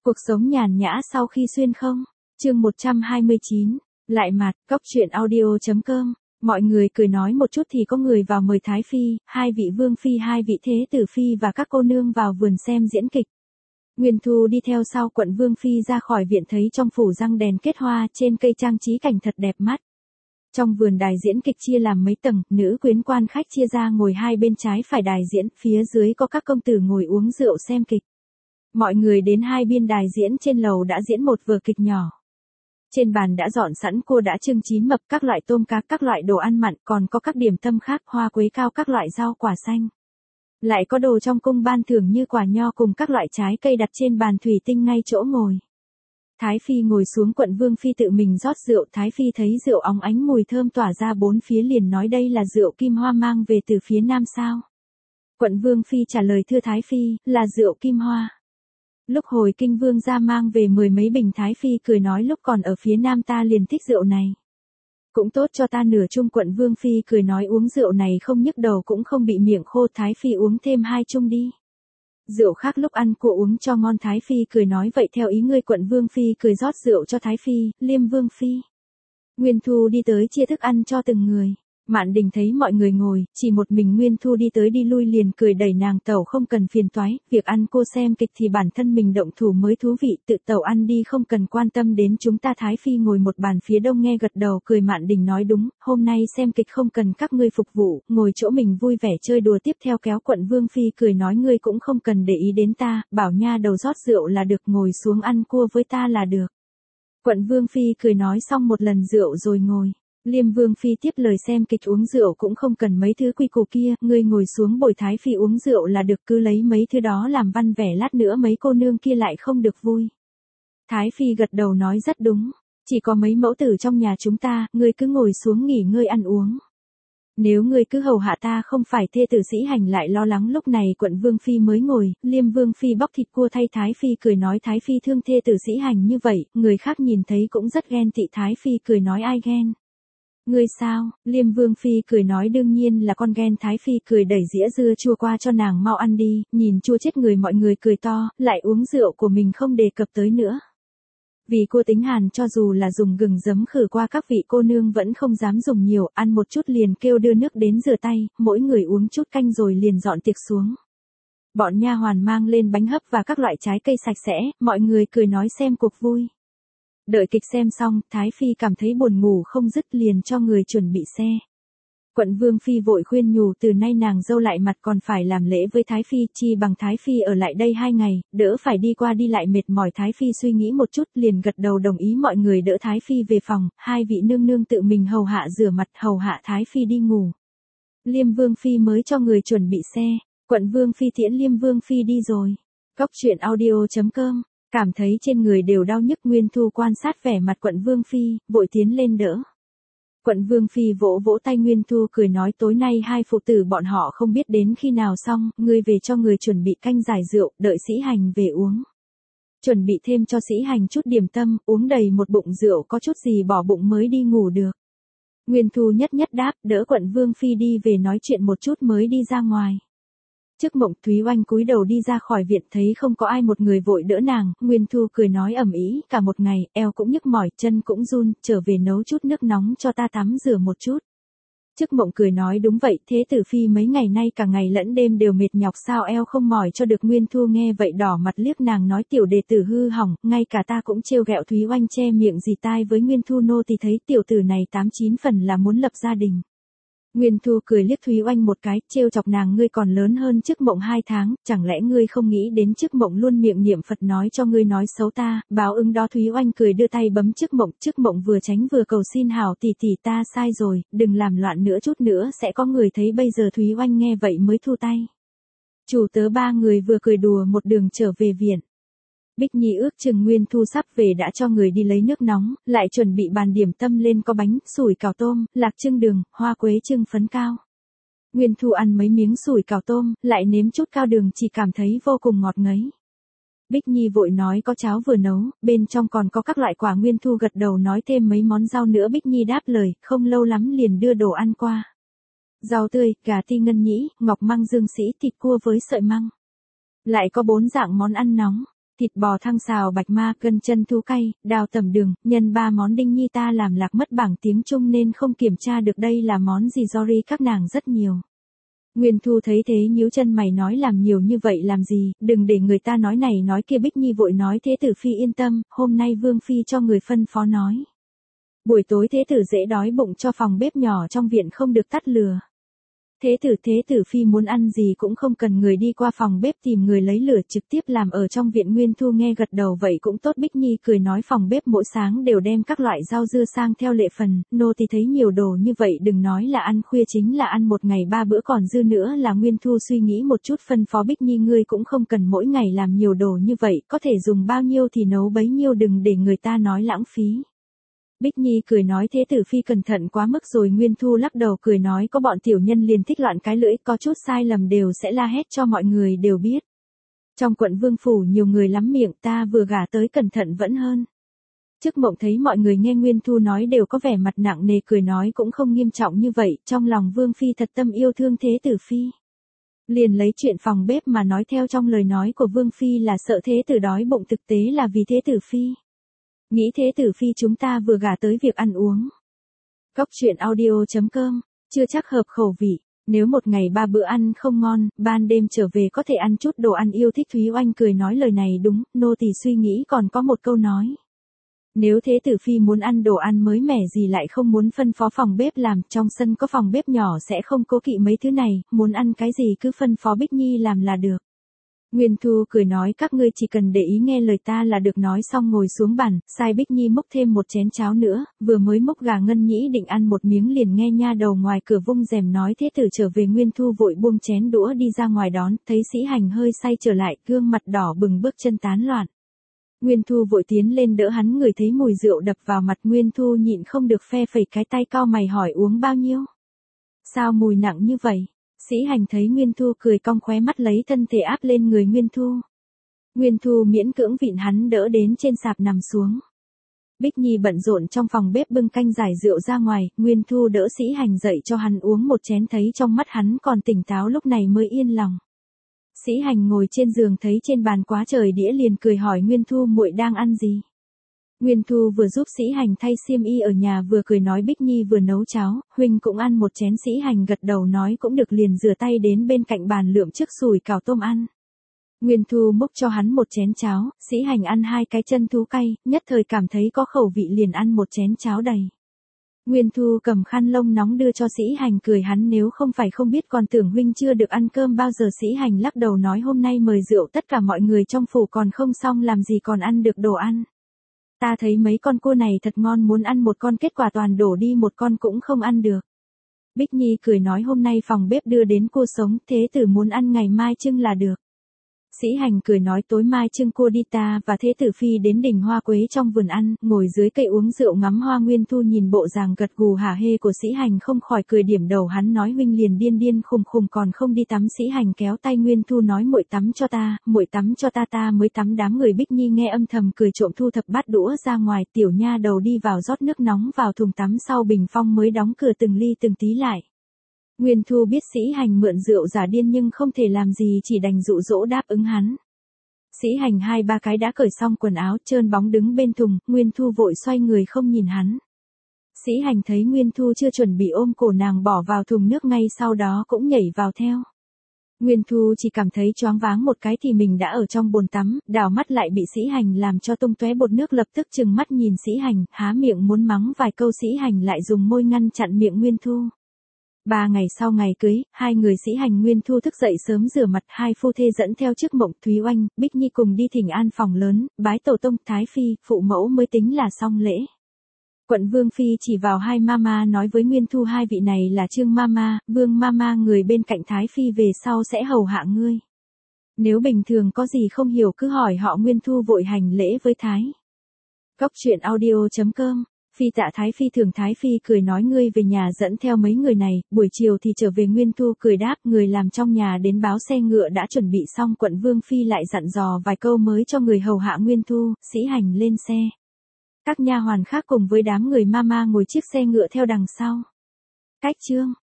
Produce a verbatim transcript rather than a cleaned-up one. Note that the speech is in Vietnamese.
Cuộc sống nhàn nhã sau khi xuyên không? Chương một trăm hai mươi chín. Lại mặt, cóc truyện audio chấm com. Mọi người cười nói một chút thì có người vào mời Thái Phi, hai vị vương phi, hai vị thế tử phi và các cô nương vào vườn xem diễn kịch. Nguyên Thu đi theo sau quận vương phi ra khỏi viện, thấy trong phủ răng đèn kết hoa, trên cây trang trí cảnh thật đẹp mắt. Trong vườn đài diễn kịch chia làm mấy tầng, nữ quyến quan khách chia ra ngồi hai bên trái phải đài diễn, phía dưới có các công tử ngồi uống rượu xem kịch. Mọi người đến hai biên đài diễn, trên lầu đã diễn một vở kịch nhỏ. Trên bàn đã dọn sẵn cua đã trưng chín mập, các loại tôm cá, các loại đồ ăn mặn, còn có các điểm tâm khác, hoa quế cao, các loại rau quả xanh. Lại có đồ trong cung ban thưởng như quả nho cùng các loại trái cây đặt trên bàn thủy tinh ngay chỗ ngồi. Thái Phi ngồi xuống, quận vương phi tự mình rót rượu. Thái Phi thấy rượu óng ánh mùi thơm tỏa ra bốn phía, liền nói đây là rượu Kim Hoa mang về từ phía Nam sao? Quận vương phi trả lời thưa Thái Phi, là rượu Kim Hoa. Lúc hồi kinh vương gia mang về mười mấy bình. Thái Phi cười nói lúc còn ở phía Nam ta liền thích rượu này. Cũng tốt cho ta nửa chung. Quận vương phi cười nói uống rượu này không nhức đầu cũng không bị miệng khô. Thái Phi uống thêm hai chung đi. Rượu khác lúc ăn cua uống cho ngon. Thái Phi cười nói vậy theo ý ngươi. Quận vương phi cười rót rượu cho Thái Phi, Liêm vương phi. Nguyên Thu đi tới chia thức ăn cho từng người. Mạn Đình thấy mọi người ngồi, chỉ một mình Nguyên Thu đi tới đi lui liền cười đẩy nàng tẩu không cần phiền toái, việc ăn cô xem kịch thì bản thân mình động thủ mới thú vị, tự tẩu ăn đi không cần quan tâm đến chúng ta. Thái Phi ngồi một bàn phía đông nghe gật đầu cười. Mạn Đình nói đúng, hôm nay xem kịch không cần các ngươi phục vụ, ngồi chỗ mình vui vẻ chơi đùa tiếp theo kéo. Quận vương phi cười nói ngươi cũng không cần để ý đến ta, bảo nha đầu rót rượu là được, ngồi xuống ăn cua với ta là được. Quận vương phi cười nói xong một lần rượu rồi ngồi. Liêm vương phi tiếp lời xem kịch uống rượu cũng không cần mấy thứ quy củ kia, ngươi ngồi xuống bồi Thái Phi uống rượu là được, cứ lấy mấy thứ đó làm văn vẻ lát nữa mấy cô nương kia lại không được vui. Thái Phi gật đầu nói rất đúng, chỉ có mấy mẫu tử trong nhà chúng ta, ngươi cứ ngồi xuống nghỉ ngơi ăn uống. Nếu ngươi cứ hầu hạ ta không phải thê tử Sĩ Hành lại lo lắng. Lúc này quận vương phi mới ngồi, Liêm vương phi bóc thịt cua thay Thái Phi cười nói Thái Phi thương thê tử Sĩ Hành như vậy, người khác nhìn thấy cũng rất ghen tị. Thái Phi cười nói ai ghen? Ngươi sao? Liêm vương phi cười nói đương nhiên là con ghen. Thái Phi cười đẩy dĩa dưa chua qua cho nàng mau ăn đi, nhìn chua chết người. Mọi người cười to, lại uống rượu của mình không đề cập tới nữa. Vì cua tính hàn cho dù là dùng gừng giấm khử qua các vị cô nương vẫn không dám dùng nhiều, ăn một chút liền kêu đưa nước đến rửa tay, mỗi người uống chút canh rồi liền dọn tiệc xuống. Bọn nha hoàn mang lên bánh hấp và các loại trái cây sạch sẽ, mọi người cười nói xem cuộc vui. Đợi kịch xem xong, Thái Phi cảm thấy buồn ngủ không dứt liền cho người chuẩn bị xe. Quận vương phi vội khuyên nhủ từ nay nàng dâu lại mặt còn phải làm lễ với Thái Phi, chi bằng Thái Phi ở lại đây hai ngày, đỡ phải đi qua đi lại mệt mỏi. Thái Phi suy nghĩ một chút liền gật đầu đồng ý. Mọi người đỡ Thái Phi về phòng, hai vị nương nương tự mình hầu hạ rửa mặt hầu hạ Thái Phi đi ngủ. Liêm vương phi mới cho người chuẩn bị xe, quận vương phi tiễn Liêm vương phi đi rồi. Cóc truyện audio chấm com. Cảm thấy trên người đều đau nhức, Nguyên Thu quan sát vẻ mặt quận vương phi, vội tiến lên đỡ. Quận vương phi vỗ vỗ tay Nguyên Thu cười nói tối nay hai phụ tử bọn họ không biết đến khi nào xong, ngươi về cho người chuẩn bị canh giải rượu, đợi Sĩ Hành về uống. Chuẩn bị thêm cho Sĩ Hành chút điểm tâm, uống đầy một bụng rượu có chút gì bỏ bụng mới đi ngủ được. Nguyên Thu nhất nhất đáp, đỡ quận vương phi đi về nói chuyện một chút mới đi ra ngoài. Trước mộng Thúy Oanh cúi đầu đi ra khỏi viện thấy không có ai, một người vội đỡ nàng. Nguyên Thu cười nói ầm ĩ cả một ngày, eo cũng nhức mỏi, chân cũng run, trở về nấu chút nước nóng cho ta tắm rửa một chút. Trước mộng cười nói đúng vậy, thế tử phi mấy ngày nay cả ngày lẫn đêm đều mệt nhọc sao eo không mỏi cho được. Nguyên Thu nghe vậy đỏ mặt liếc nàng nói tiểu đệ tử hư hỏng, ngay cả ta cũng trêu ghẹo. Thúy Oanh che miệng dì tai với Nguyên Thu nô thì thấy tiểu tử này tám chín phần là muốn lập gia đình. Nguyên Thu cười liếc Thúy Oanh một cái, trêu chọc nàng ngươi còn lớn hơn Trước Mộng hai tháng, chẳng lẽ ngươi không nghĩ đến Trước Mộng luôn miệng niệm Phật nói cho ngươi nói xấu ta, báo ứng đó. Thúy Oanh cười đưa tay bấm Trước Mộng, Trước Mộng vừa tránh vừa cầu xin hảo tỷ tỷ ta sai rồi, đừng làm loạn nữa, chút nữa sẽ có người thấy. Bây giờ Thúy Oanh nghe vậy mới thu tay. Chủ tớ ba người vừa cười đùa một đường trở về viện. Bích Nhi ước chừng Nguyên Thu sắp về đã cho người đi lấy nước nóng, lại chuẩn bị bàn điểm tâm lên có bánh, sủi cảo tôm, lạc trưng đường, hoa quế trưng phấn cao. Nguyên Thu ăn mấy miếng sủi cảo tôm, lại nếm chút cao đường chỉ cảm thấy vô cùng ngọt ngấy. Bích Nhi vội nói có cháo vừa nấu, bên trong còn có các loại quả. Nguyên Thu gật đầu nói thêm mấy món rau nữa. Bích Nhi đáp lời, không lâu lắm liền đưa đồ ăn qua. Rau tươi, gà ti ngân nhĩ, ngọc măng dương sĩ, thịt cua với sợi măng. Lại có bốn dạng món ăn nóng. thịt bò thăng xào bạch ma, cân chân thu cay, đào tẩm đường, nhân ba món Đinh Nhi ta làm lạc mất bảng tiếng Trung nên không kiểm tra được đây là món gì, sorry các nàng rất nhiều. Nguyên Thu thấy thế nhíu chân mày nói làm nhiều như vậy làm gì, đừng để người ta nói này nói kia. Bích Nhi vội nói thế tử phi yên tâm, hôm nay Vương Phi cho người phân phó nói. Buổi tối thế tử dễ đói bụng cho phòng bếp nhỏ trong viện không được tắt lửa. Thế tử thế tử phi muốn ăn gì cũng không cần người đi qua phòng bếp tìm người lấy lửa, trực tiếp làm ở trong viện. Nguyên Thu nghe gật đầu vậy cũng tốt. Bích Nhi cười nói phòng bếp mỗi sáng đều đem các loại rau dưa sang theo lệ phần, nô thì thấy nhiều đồ như vậy đừng nói là ăn khuya chính là ăn một ngày ba bữa còn dư nữa là. Nguyên Thu suy nghĩ một chút phân phó Bích Nhi ngươi cũng không cần mỗi ngày làm nhiều đồ như vậy, có thể dùng bao nhiêu thì nấu bấy nhiêu, đừng để người ta nói lãng phí. Bích Nhi cười nói thế tử phi cẩn thận quá mức rồi. Nguyên Thu lắc đầu cười nói có bọn tiểu nhân liền thích loạn cái lưỡi, có chút sai lầm đều sẽ la hét cho mọi người đều biết. Trong quận Vương phủ nhiều người lắm miệng, ta vừa gả tới cẩn thận vẫn hơn. Trước Mộng thấy mọi người nghe Nguyên Thu nói đều có vẻ mặt nặng nề, cười nói cũng không nghiêm trọng như vậy, trong lòng Vương Phi thật tâm yêu thương thế tử phi. Liền lấy chuyện phòng bếp mà nói, theo trong lời nói của Vương Phi là sợ thế tử đói bụng, thực tế là vì thế tử phi. Nghĩ thế tử phi chúng ta vừa gả tới việc ăn uống. Góc truyện audio chấm com, chưa chắc hợp khẩu vị, nếu một ngày ba bữa ăn không ngon, ban đêm trở về có thể ăn chút đồ ăn yêu thích. Thúy Oanh cười nói lời này đúng, nô tỳ suy nghĩ còn có một câu nói. Nếu thế tử phi muốn ăn đồ ăn mới mẻ gì lại không muốn phân phó phòng bếp làm, trong sân có phòng bếp nhỏ sẽ không cố kỵ mấy thứ này, muốn ăn cái gì cứ phân phó Bích Nhi làm là được. Nguyên Thu cười nói các ngươi chỉ cần để ý nghe lời ta là được. Nói xong ngồi xuống bàn, sai Bích Nhi múc thêm một chén cháo nữa, vừa mới múc gà Ngân Nhĩ định ăn một miếng liền nghe nha đầu ngoài cửa vung rèm nói thế tử trở về. Nguyên Thu vội buông chén đũa đi ra ngoài đón, thấy Sĩ Hành hơi say trở lại, gương mặt đỏ bừng bước chân tán loạn. Nguyên Thu vội tiến lên đỡ hắn, người thấy mùi rượu đập vào mặt. Nguyên Thu nhịn không được phe phẩy cái tay, cau mày hỏi uống bao nhiêu? Sao mùi nặng như vậy? Sĩ Hành thấy Nguyên Thu cười cong khóe mắt lấy thân thể áp lên người Nguyên Thu. Nguyên Thu miễn cưỡng vịn hắn đỡ đến trên sạp nằm xuống. Bích Nhi bận rộn trong phòng bếp bưng canh giải rượu ra ngoài, Nguyên Thu đỡ Sĩ Hành dậy cho hắn uống một chén, thấy trong mắt hắn còn tỉnh táo lúc này mới yên lòng. Sĩ Hành ngồi trên giường thấy trên bàn quá trời đĩa liền cười hỏi Nguyên Thu muội đang ăn gì? Nguyên Thu vừa giúp Sĩ Hành thay xiêm y ở nhà vừa cười nói Bích Nhi vừa nấu cháo, huynh cũng ăn một chén. Sĩ Hành gật đầu nói cũng được liền rửa tay đến bên cạnh bàn lượm chiếc sùi cảo tôm ăn. Nguyên Thu múc cho hắn một chén cháo, Sĩ Hành ăn hai cái chân thú cay, nhất thời cảm thấy có khẩu vị liền ăn một chén cháo đầy. Nguyên Thu cầm khăn lông nóng đưa cho Sĩ Hành cười hắn nếu không phải không biết còn tưởng huynh chưa được ăn cơm bao giờ. Sĩ Hành lắc đầu nói hôm nay mời rượu tất cả mọi người trong phủ còn không xong làm gì còn ăn được đồ ăn. Ta thấy mấy con cua này thật ngon muốn ăn một con kết quả toàn đổ đi một con cũng không ăn được. Bích Nhi cười nói hôm nay phòng bếp đưa đến cua sống, thế tử muốn ăn ngày mai trưng là được. Sĩ Hành cười nói tối mai trưng cua đi, ta và thế tử phi đến đỉnh hoa quế trong vườn ăn, ngồi dưới cây uống rượu ngắm hoa. Nguyên Thu nhìn bộ dạng gật gù hả hê của Sĩ Hành không khỏi cười điểm đầu hắn nói huynh liền điên điên khùng khùng còn không đi tắm. Sĩ Hành kéo tay Nguyên Thu nói muội tắm cho ta, muội tắm cho ta ta mới tắm. Đám người Bích Nhi nghe âm thầm cười trộm thu thập bát đũa ra ngoài, tiểu nha đầu đi vào rót nước nóng vào thùng tắm sau bình phong mới đóng cửa từng ly từng tí lại. Nguyên Thu biết Sĩ Hành mượn rượu giả điên nhưng không thể làm gì chỉ đành dụ dỗ đáp ứng hắn. Sĩ Hành hai ba cái đã cởi xong quần áo trơn bóng đứng bên thùng, Nguyên Thu vội xoay người không nhìn hắn. Sĩ Hành thấy Nguyên Thu chưa chuẩn bị ôm cổ nàng bỏ vào thùng nước ngay sau đó cũng nhảy vào theo. Nguyên Thu chỉ cảm thấy choáng váng một cái thì mình đã ở trong bồn tắm, đảo mắt lại bị Sĩ Hành làm cho tung tóe bọt nước, lập tức trừng mắt nhìn Sĩ Hành, há miệng muốn mắng vài câu. Sĩ Hành lại dùng môi ngăn chặn miệng Nguyên Thu. Ba ngày sau ngày cưới, hai người Sĩ Hành Nguyên Thu thức dậy sớm rửa mặt, hai phu thê dẫn theo trước Mộng, Thúy Oanh, Bích Nhi cùng đi thỉnh an phòng lớn, bái tổ tông, thái phi, phụ mẫu mới tính là xong lễ. Quận Vương Phi chỉ vào hai mama nói với Nguyên Thu hai vị này là Trương mama, Vương mama người bên cạnh thái phi về sau sẽ hầu hạ ngươi. Nếu bình thường có gì không hiểu cứ hỏi họ. Nguyên Thu vội hành lễ với thái. Góc truyện audio chấm com. Phi tạ thái phi thường thái phi cười nói ngươi về nhà dẫn theo mấy người này, buổi chiều thì trở về. Nguyên Thu cười đáp người làm trong nhà đến báo xe ngựa đã chuẩn bị xong. Quận Vương Phi lại dặn dò vài câu mới cho người hầu hạ Nguyên Thu. Sĩ Hành lên xe. Các nha hoàn khác cùng với đám người mama ngồi chiếc xe ngựa theo đằng sau. Cách chương